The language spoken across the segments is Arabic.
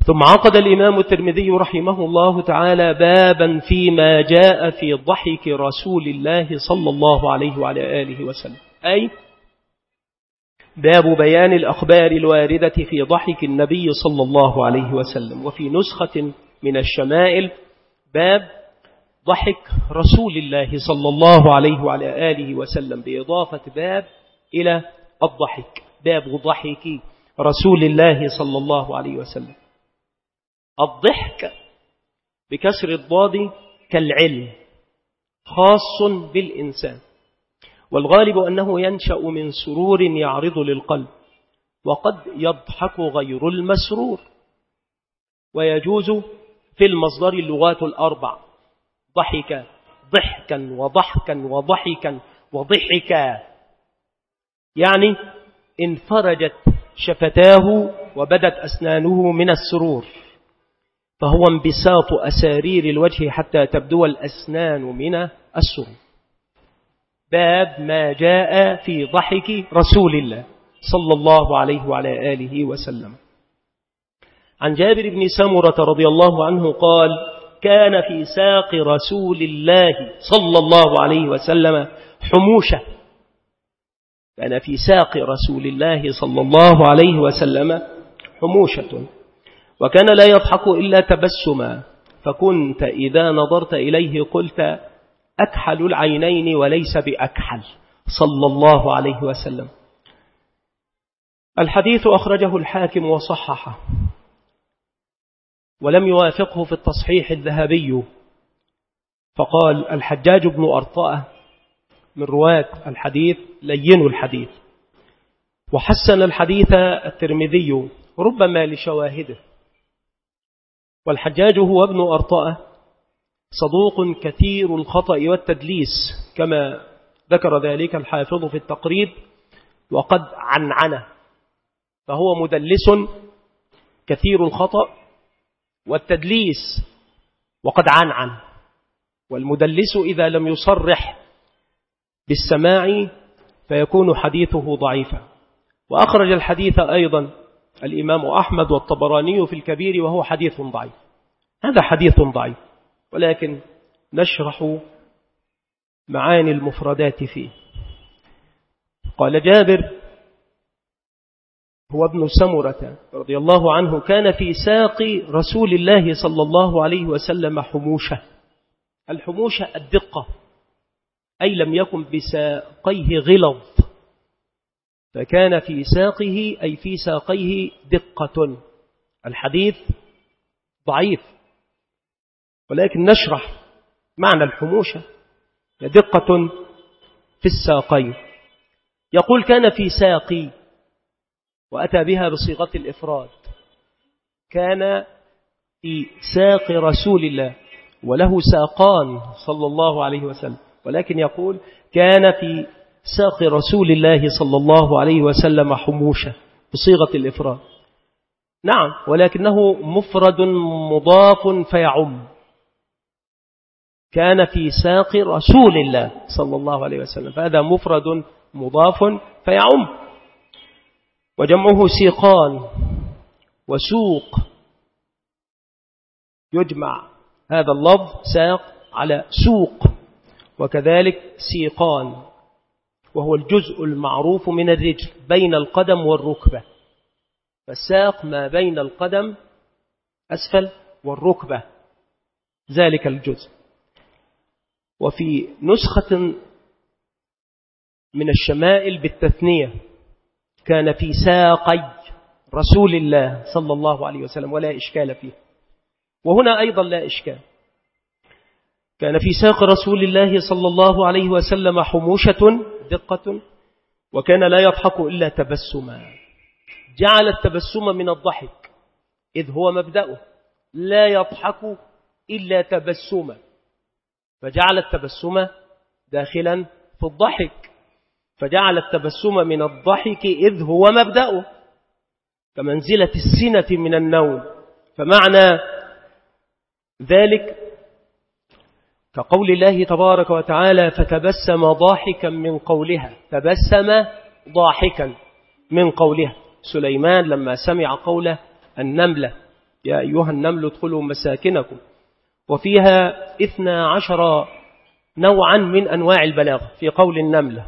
ثم عقد الإمام الترمذي رحمه الله تعالى بابا فيما جاء في ضحك رسول الله صلى الله عليه وعلى آله وسلم، أي باب بيان الأخبار الواردة في ضحك النبي صلى الله عليه وسلم. وفي نسخة من الشمائل باب ضحك رسول الله صلى الله عليه وعلى آله وسلم، بإضافة باب إلى الضحك، باب ضحك رسول الله صلى الله عليه وسلم. الضحك بكسر الضاد كالعلم، خاص بالإنسان، والغالب أنه ينشأ من سرور يعرض للقلب، وقد يضحك غير المسرور. ويجوز في المصدر اللغات الأربع: ضحك، ضحكا، وضحكا، وضحكا، وضحكا، يعني انفرجت شفتاه وبدت أسنانه من السرور، فهو انبساط أسارير الوجه حتى تبدو الأسنان من السرور. باب ما جاء في ضحك رسول الله صلى الله عليه وعلى آله وسلم. عن جابر بن سمرة رضي الله عنه قال: كان في ساق رسول الله صلى الله عليه وسلم حموشة. كان في ساق رسول الله صلى الله عليه وسلم حموشة، وكان لا يضحك إلا تبسما، فكنت إذا نظرت إليه قلت أكحل العينين وليس بأكحل، صلى الله عليه وسلم. الحديث أخرجه الحاكم وصححه، ولم يوافقه في التصحيح الذهبي، فقال الحجاج بن أرطاء من رواة الحديث لين الحديث. وحسن الحديث الترمذي ربما لشواهده. والحجاج هو ابن أرطاء صدوق كثير الخطأ والتدليس، كما ذكر ذلك الحافظ في التقريب، وقد عنعنه، فهو مدلس كثير الخطأ والتدليس وقد عنعن. والمدلس إذا لم يصرح بالسماع فيكون حديثه ضعيفا. وأخرج الحديث أيضا الإمام أحمد والطبراني في الكبير، وهو حديث ضعيف. هذا حديث ضعيف، ولكن نشرح معاني المفردات فيه. قال جابر هو ابن سمرة رضي الله عنه: كان في ساق رسول الله صلى الله عليه وسلم حموشة. الحموشة الدقة، أي لم يكن بساقيه غلظ، فكان في ساقه أي في ساقيه دقة. الحديث ضعيف، ولكن نشرح معنى الحموشة: دقة في الساقين. يقول كان في ساقي، وأتى بها بصيغة الإفراد. كان في ساق رسول الله، وله ساقان صلى الله عليه وسلم، ولكن يقول كان في ساق رسول الله صلى الله عليه وسلم حموشة بصيغة الإفراد. نعم، ولكنه مفرد مضاف فيعم. كان في ساق رسول الله صلى الله عليه وسلم، فهذا مفرد مضاف فيعم. وجمعه سيقان وسوق، يجمع هذا اللفظ ساق على سوق، وكذلك سيقان، وهو الجزء المعروف من الرجل بين القدم والركبة. فالساق ما بين القدم أسفل والركبة، ذلك الجزء. وفي نسخة من الشمائل بالتثنية: كان في ساقي رسول الله صلى الله عليه وسلم، ولا إشكال فيه. وهنا أيضا لا إشكال. كان في ساق رسول الله صلى الله عليه وسلم حموشة دقة، وكان لا يضحك إلا تبسما. جعل التبسم من الضحك، إذ هو مبدأه لا يضحك إلا تبسما، فجعل التبسم داخلا في الضحك، فجعل التبسم من الضحك إذ هو مبدأه، كمنزلة السنة من النوم. فمعنى ذلك كقول الله تبارك وتعالى: فتبسم ضاحكا من قولها. تبسم ضاحكا من قولها. سليمان لما سمع قول النملة يا أيها النمل ادخلوا مساكنكم، وفيها 12 نوعا من أنواع البلاغة في قول النملة.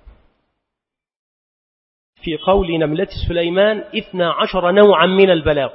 في قول نملة سليمان 12 نوعا من البلاغ.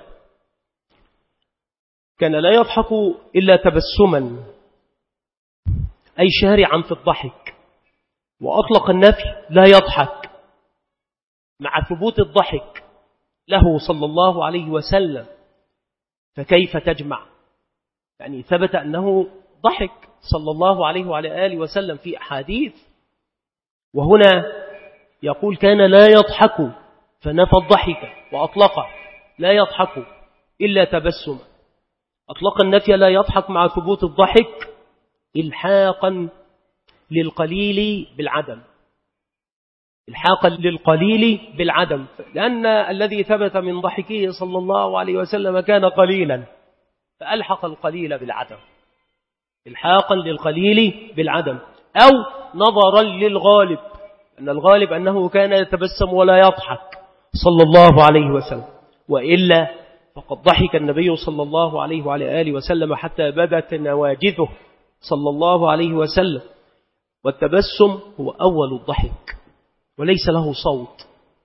كان لا يضحك إلا تبسما، أي شارعا في الضحك، وأطلق النفي لا يضحك مع ثبوت الضحك له صلى الله عليه وسلم، فكيف تجمع؟ يعني ثبت أنه ضحك صلى الله عليه وعلى آله وسلم في أحاديث، وهنا يقول كان لا يضحك فنفى الضحك وأطلقه لا يضحك إلا تبسما. أطلق النفي لا يضحك مع ثبوت الضحك إلحاقا للقليل بالعدم، الحاقا للقليل بالعدم، لأن الذي ثبت من ضحكه صلى الله عليه وسلم كان قليلا، فألحق القليل بالعدم، الحاقا للقليل بالعدم، أو نظرا للغالب، أن الغالب أنه كان يتبسم ولا يضحك صلى الله عليه وسلم، وإلا فقد ضحك النبي صلى الله عليه وعلى آله وسلم حتى بدت نواجذه صلى الله عليه وسلم، والتبسم هو أول الضحك وليس له صوت.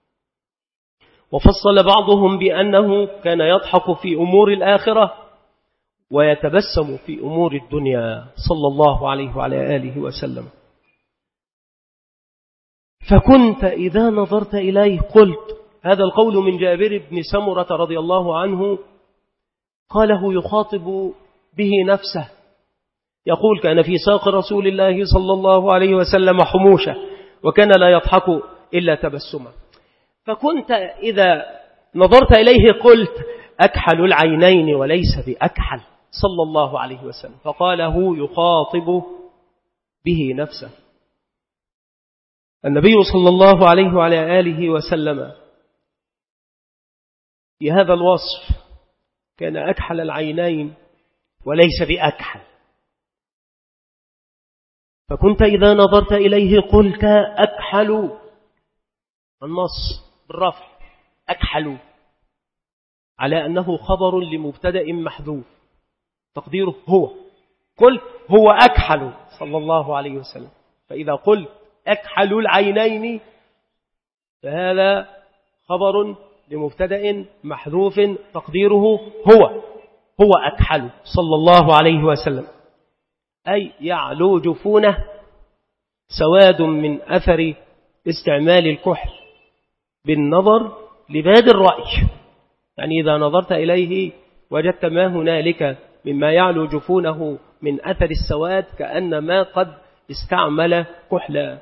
وفصل بعضهم بأنه كان يضحك في أمور الآخرة ويتبسم في أمور الدنيا صلى الله عليه وعلى آله وسلم. فكنت إذا نظرت إليه قلت، هذا القول من جابر بن سمرة رضي الله عنه، قاله يخاطب به نفسه، يقول كان في ساق رسول الله صلى الله عليه وسلم حموشة، وكان لا يضحك إلا تبسما. فكنت إذا نظرت إليه قلت أكحل العينين وليس بأكحل صلى الله عليه وسلم، فقاله يخاطب به نفسه. النبي صلى الله عليه وعلى آله وسلم في هذا الوصف كان أكحل العينين وليس بأكحل. فكنت إذا نظرت إليه قلت أكحل، النص بالرفع أكحل، على أنه خبر لمبتدأ محذوف تقديره هو، قلت هو أكحل صلى الله عليه وسلم. فإذا قلت أكحل العينين فهذا خبر لمبتدأ محذوف تقديره هو أكحل صلى الله عليه وسلم، أي يعلو جفونه سواد من أثر استعمال الكحل بالنظر لباد الرأي، يعني إذا نظرت إليه وجدت ما هنالك مما يعلو جفونه من أثر السواد كأنما قد استعمل كحلا.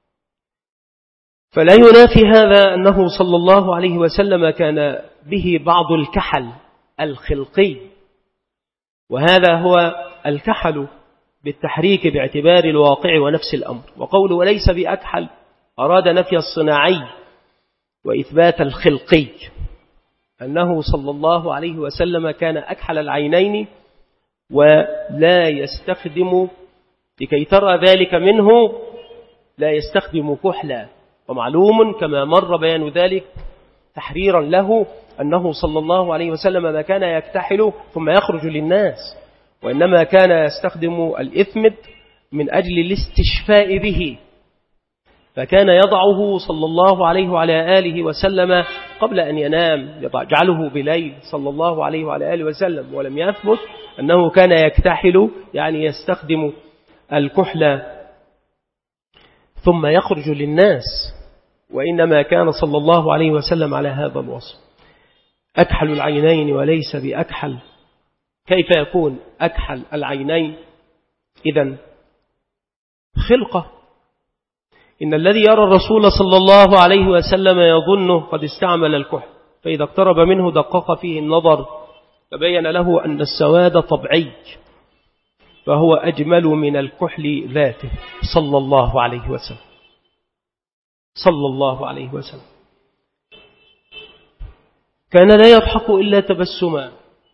فلا ينافي هذا أنه صلى الله عليه وسلم كان به بعض الكحل الخلقي، وهذا هو الكحل بالتحريك باعتبار الواقع ونفس الأمر. وقول وليس بأكحل أراد نفي الصناعي وإثبات الخلقي، أنه صلى الله عليه وسلم كان أكحل العينين ولا يستخدم، لكي ترى ذلك منه لا يستخدم كحلا. ومعلوم كما مر بيان ذلك تحريرا له أنه صلى الله عليه وسلم ما كان يكتحل ثم يخرج للناس، وإنما كان يستخدم الإثمد من أجل الاستشفاء به، فكان يضعه صلى الله عليه وعلى آله وسلم قبل أن ينام، يجعله بليل صلى الله عليه وعلى آله وسلم. ولم يثبت أنه كان يكتحل يعني يستخدم الكحل ثم يخرج للناس، وإنما كان صلى الله عليه وسلم على هذا الوصف. أكحل العينين وليس بأكحل، كيف يكون أكحل العينين؟ إذن خلقة، إن الذي يرى الرسول صلى الله عليه وسلم يظنه قد استعمل الكحل، فإذا اقترب منه دقق فيه النظر فبين له أن السواد طبيعي، فهو أجمل من الكحل ذاته صلى الله عليه وسلم، صلى الله عليه وسلم. كان لا يضحك إلا تبسما.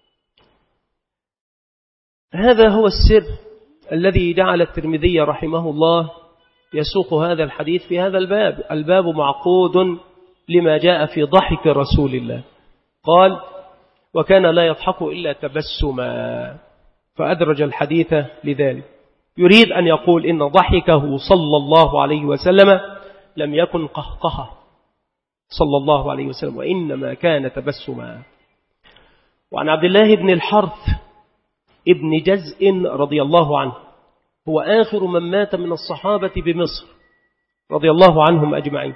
هذا هو السر الذي جعل الترمذي رحمه الله يسوق هذا الحديث في هذا الباب. الباب معقود لما جاء في ضحك رسول الله. قال وكان لا يضحك إلا تبسما، فأدرج الحديث لذلك. يريد أن يقول إن ضحكه صلى الله عليه وسلم لم يكن قهقه صلى الله عليه وسلم، وإنما كان تبسما. وعن عبد الله بن الحرث ابن جزء رضي الله عنه، هو آخر من مات من الصحابة بمصر رضي الله عنهم أجمعين،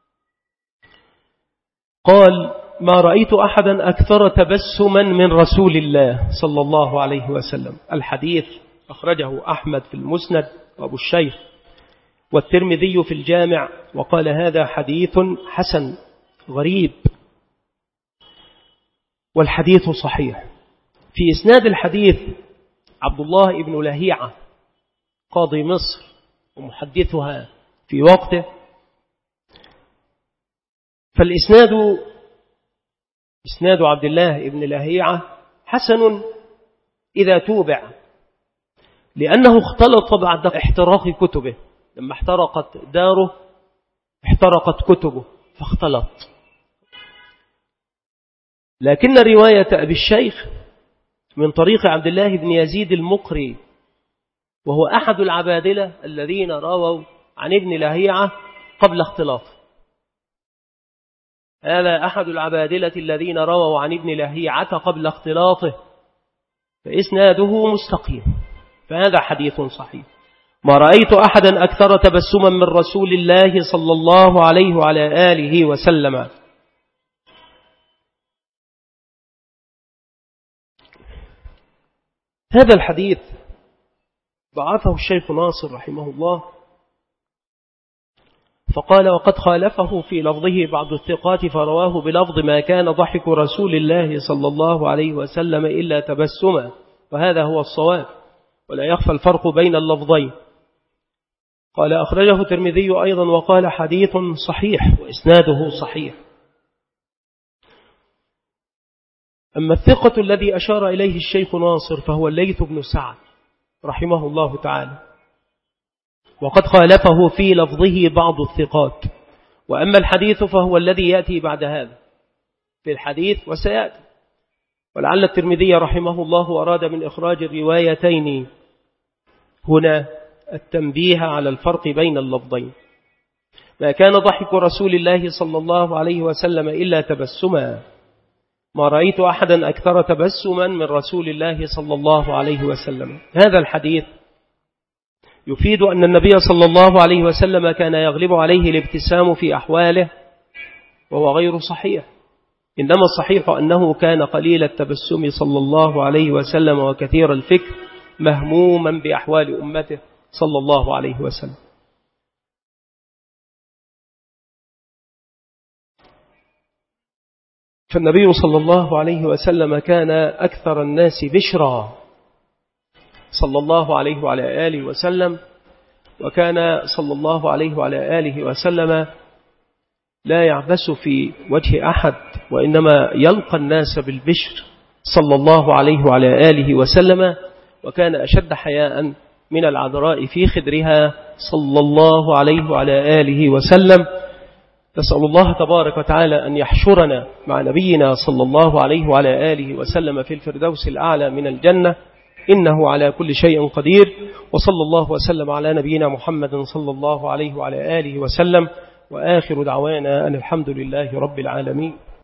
قال: ما رأيت أحدا أكثر تبسما من رسول الله صلى الله عليه وسلم. الحديث أخرجه أحمد في المسند وأبو الشيخ والترمذي في الجامع، وقال: هذا حديث حسن غريب، والحديث صحيح. في إسناد الحديث عبد الله بن لهيعة قاضي مصر ومحدثها في وقته، فالإسناد إسناد عبد الله بن لهيعة حسن إذا توبع، لأنه اختلط بعد احتراق كتبه، لما احترقت داره احترقت كتبه فاختلط. لكن رواية أبي الشيخ من طريق عبد الله بن يزيد المقري، وهو أحد العبادلة الذين رووا عن ابن لهيعة قبل اختلاطه، هذا أحد العبادلة الذين رووا عن ابن لهيعة قبل اختلاطه، فإسناده مستقيم، فهذا حديث صحيح. ما رأيت أحدا أكثر تبسما من رسول الله صلى الله عليه وعلى آله وسلم. هذا الحديث ضعفه الشيخ ناصر رحمه الله، فقال: وقد خالفه في لفظه بعض الثقات فرواه بلفظ ما كان ضحك رسول الله صلى الله عليه وسلم إلا تبسما، وهذا هو الصواب، ولا يخفى الفرق بين اللفظين. قال: أخرجه الترمذي أيضا وقال: حديث صحيح وإسناده صحيح. أما الثقة الذي أشار إليه الشيخ ناصر فهو الليث بن سعد رحمه الله تعالى، وقد خالفه في لفظه بعض الثقات. وأما الحديث فهو الذي يأتي بعد هذا في الحديث وسيأتي، ولعل الترمذي رحمه الله أراد من إخراج الروايتين هنا التنبيه على الفرق بين اللفظين. ما كان ضحك رسول الله صلى الله عليه وسلم إلا تبسما، ما رأيت أحدا أكثر تبسما من رسول الله صلى الله عليه وسلم. هذا الحديث يفيد أن النبي صلى الله عليه وسلم كان يغلب عليه الابتسام في أحواله، وهو غير صحيح، إنما الصحيح أنه كان قليل التبسم صلى الله عليه وسلم وكثير الفكر، مهموما بأحوال أمته صلى الله عليه وسلم. فالنبي صلى الله عليه وسلم كان أكثر الناس بشرا صلى الله عليه وعلى آله وسلم، وكان صلى الله عليه وعلى آله وسلم لا يعبس في وجه أحد، وإنما يلقى الناس بالبشر صلى الله عليه وعلى آله وسلم، وكان أشد حياء من العذراء في خدرها صلى الله عليه وعلى آله وسلم. نسأل الله تبارك وتعالى أن يحشرنا مع نبينا صلى الله عليه وعلى آله وسلم في الفردوس الأعلى من الجنة، إنه على كل شيء قدير. وصلى الله وسلم على نبينا محمد صلى الله عليه وعلى آله وسلم، وآخر دعوانا أن الحمد لله رب العالمين.